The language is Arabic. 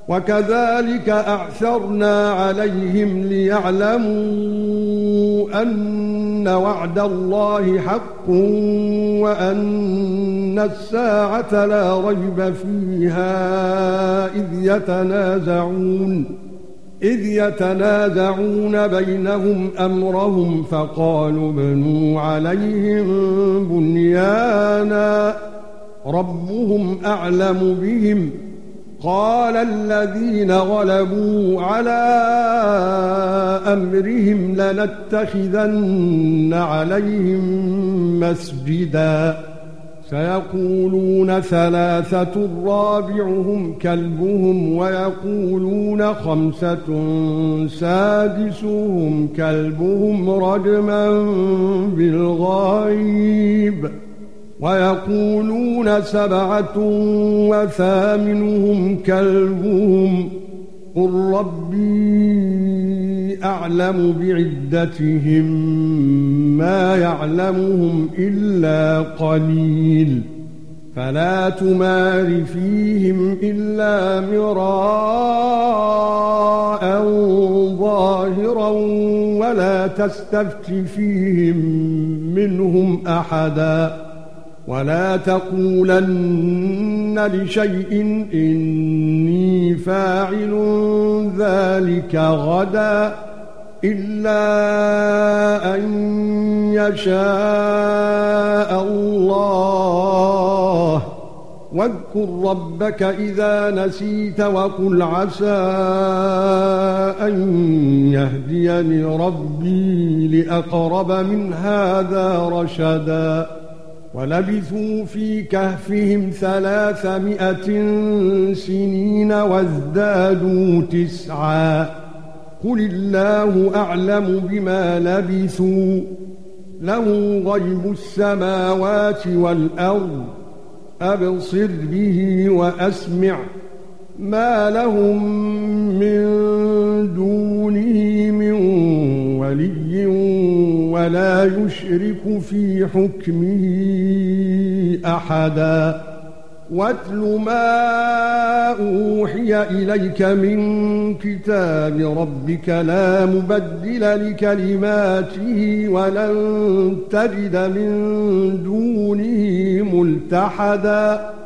وكذلك أعثرنا عليهم ليعلموا أن وعد الله حق وأن الساعة لا ريب فيها إذ يتنازعون بينهم أمرهم فقالوا ابنوا عليهم بنيانا ربهم أعلم بهم قال الذين غلبوا على أمرهم لنتخذن عليهم مسجدا سيقولون ثلاثة رابعهم كلبهم ويقولون خمسة سادسهم كلبهم رجما بالغيب ويقولون سبعة وثامنهم كلبهم قل ربي أعلم بعدتهم ما يعلمهم إلا قليل فلا تمار فيهم إلا مراء ظاهرا ولا تستفت فيهم منهم أحدا ولا تقولن لشيء إني فاعل ذلك غدا إلا أن يشاء الله واذكر ربك إذا نسيت وقل عسى أن يهديني ربي لأقرب من هذا رشدا ولبثوا في كهفهم 300 سنين وازدادوا 9 قل الله أعلم بما لبثوا له غيب السماوات والأرض أبصر به وأسمع ما لهم من دونه من ولي ولا يشرك في حكمه أحدا واتل ما أوحي إليك من كتاب ربك لا مبدل لكلماته ولن تجد من دونه ملتحدا